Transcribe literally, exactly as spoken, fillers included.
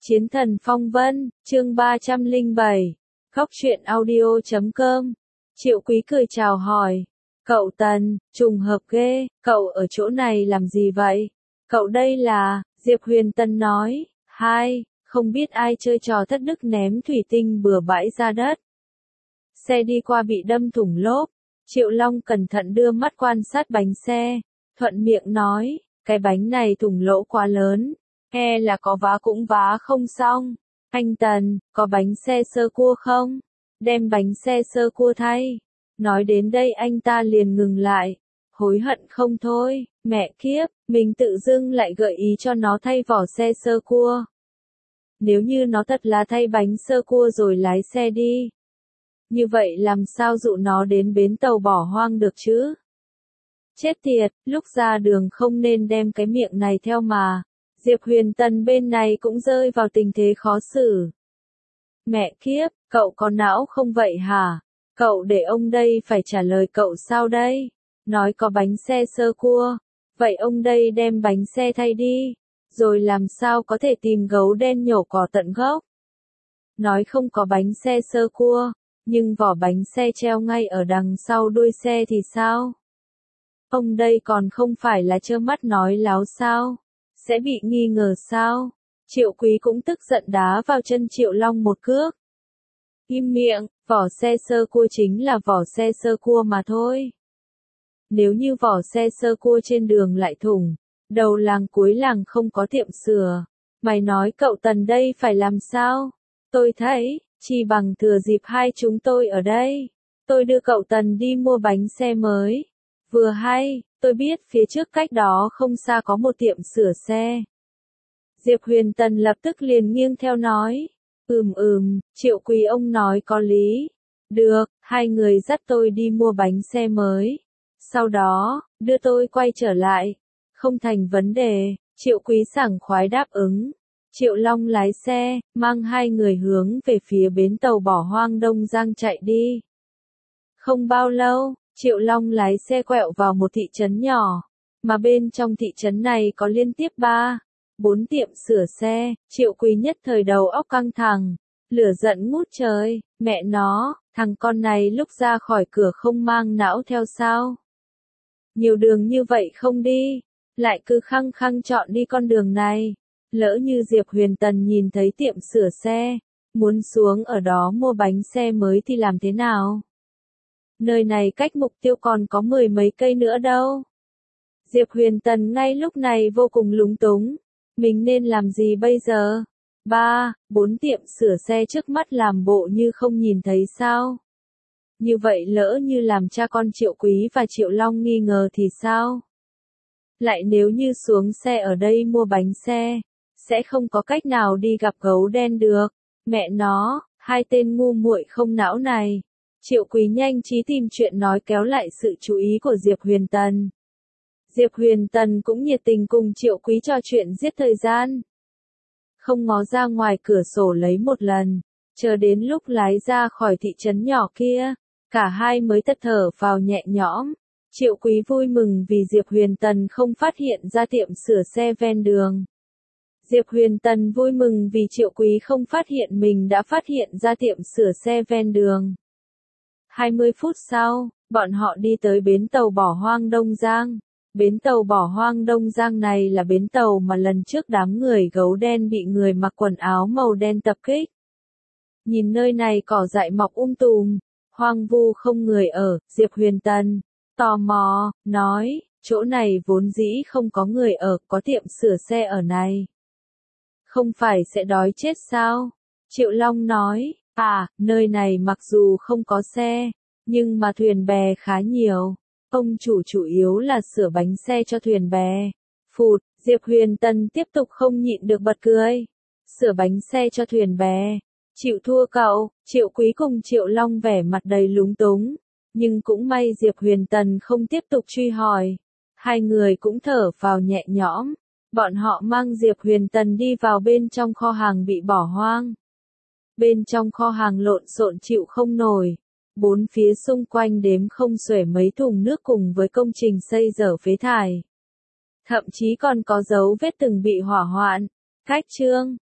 Chiến thần phong vân, chương ba trăm lẻ bảy, Khóc chuyện audio chấm com. Triệu Quý cười chào hỏi. Cậu Tần, trùng hợp ghê, cậu ở chỗ này làm gì vậy? Cậu đây là, Diệp Huyền Tân nói, hai, không biết ai chơi trò thất đức ném thủy tinh bừa bãi ra đất. Xe đi qua bị đâm thủng lốp, Triệu Long cẩn thận đưa mắt quan sát bánh xe, thuận miệng nói, cái bánh này thủng lỗ quá lớn, e là có vá cũng vá không xong. Anh Tần, có bánh xe sơ cua không? Đem bánh xe sơ cua thay. Nói đến đây anh ta liền ngừng lại, hối hận không thôi, mẹ kiếp, mình tự dưng lại gợi ý cho nó thay vỏ xe sơ cua. Nếu như nó thật là thay bánh sơ cua rồi lái xe đi. Như vậy làm sao dụ nó đến bến tàu bỏ hoang được chứ? Chết tiệt, lúc ra đường không nên đem cái miệng này theo mà. Diệp Huyền Tân bên này cũng rơi vào tình thế khó xử. Mẹ kiếp, cậu có não không vậy hả? Cậu để ông đây phải trả lời cậu sao đây? Nói có bánh xe sơ cua. Vậy ông đây đem bánh xe thay đi. Rồi làm sao có thể tìm gấu đen nhổ cỏ tận gốc? Nói không có bánh xe sơ cua, nhưng vỏ bánh xe treo ngay ở đằng sau đuôi xe thì sao? Ông đây còn không phải là trơ mắt nói láo sao? Sẽ bị nghi ngờ sao? Triệu Quý cũng tức giận đá vào chân Triệu Long một cước. Im miệng, vỏ xe sơ cua chính là vỏ xe sơ cua mà thôi. Nếu như vỏ xe sơ cua trên đường lại thủng, đầu làng cuối làng không có tiệm sửa, mày nói cậu Tần đây phải làm sao? Tôi thấy, chỉ bằng thừa dịp hai chúng tôi ở đây, tôi đưa cậu Tần đi mua bánh xe mới. Vừa hay, tôi biết phía trước cách đó không xa có một tiệm sửa xe. Diệp Huyền Tân lập tức liền nghiêng theo nói. Ừm ừm, Triệu Quý ông nói có lý. Được, hai người dắt tôi đi mua bánh xe mới. Sau đó, đưa tôi quay trở lại. Không thành vấn đề, Triệu Quý sảng khoái đáp ứng. Triệu Long lái xe, mang hai người hướng về phía bến tàu bỏ hoang Đông Giang chạy đi. Không bao lâu, Triệu Long lái xe quẹo vào một thị trấn nhỏ, mà bên trong thị trấn này có liên tiếp ba, bốn tiệm sửa xe. Triệu Quý nhất thời đầu óc căng thẳng, lửa giận ngút trời, mẹ nó, thằng con này lúc ra khỏi cửa không mang não theo sao? Nhiều đường như vậy không đi, lại cứ khăng khăng chọn đi con đường này. Lỡ như Diệp Huyền Tân nhìn thấy tiệm sửa xe, muốn xuống ở đó mua bánh xe mới thì làm thế nào? Nơi này cách mục tiêu còn có mười mấy cây nữa đâu. Diệp Huyền Tân ngay lúc này vô cùng lúng túng. Mình nên làm gì bây giờ? Ba, bốn tiệm sửa xe trước mắt làm bộ như không nhìn thấy sao? Như vậy lỡ như làm cha con Triệu Quý và Triệu Long nghi ngờ thì sao? Lại nếu như xuống xe ở đây mua bánh xe, sẽ không có cách nào đi gặp gấu đen được. Mẹ nó, hai tên ngu muội không não này. Triệu Quý nhanh trí tìm chuyện nói kéo lại sự chú ý của Diệp Huyền Tân. Diệp Huyền Tân cũng nhiệt tình cùng Triệu Quý trò chuyện giết thời gian. Không ngó ra ngoài cửa sổ lấy một lần, chờ đến lúc lái ra khỏi thị trấn nhỏ kia, cả hai mới thật thở vào nhẹ nhõm. Triệu Quý vui mừng vì Diệp Huyền Tân không phát hiện ra tiệm sửa xe ven đường. Diệp Huyền Tân vui mừng vì Triệu Quý không phát hiện mình đã phát hiện ra tiệm sửa xe ven đường. hai mươi phút sau, bọn họ đi tới bến tàu bỏ hoang Đông Giang. Bến tàu bỏ hoang Đông Giang này là bến tàu mà lần trước đám người gấu đen bị người mặc quần áo màu đen tập kích. Nhìn nơi này cỏ dại mọc um tùm, hoang vu không người ở, Diệp Huyền Tân tò mò, nói, chỗ này vốn dĩ không có người ở, có tiệm sửa xe ở này. Không phải sẽ đói chết sao? Triệu Long nói, à, nơi này mặc dù không có xe, nhưng mà thuyền bè khá nhiều. Ông chủ chủ yếu là sửa bánh xe cho thuyền bè. Phụt, Diệp Huyền Tân tiếp tục không nhịn được bật cười. Sửa bánh xe cho thuyền bè. Chịu thua cậu. Triệu Quý cùng Triệu Long vẻ mặt đầy lúng túng. Nhưng cũng may Diệp Huyền Tân không tiếp tục truy hỏi. Hai người cũng thở vào nhẹ nhõm. Bọn họ mang Diệp Huyền Tân đi vào bên trong kho hàng bị bỏ hoang. Bên trong kho hàng lộn xộn chịu không nổi. Bốn phía xung quanh đếm không xuể mấy thùng nước cùng với công trình xây dở phế thải. Thậm chí còn có dấu vết từng bị hỏa hoạn. Cách chương,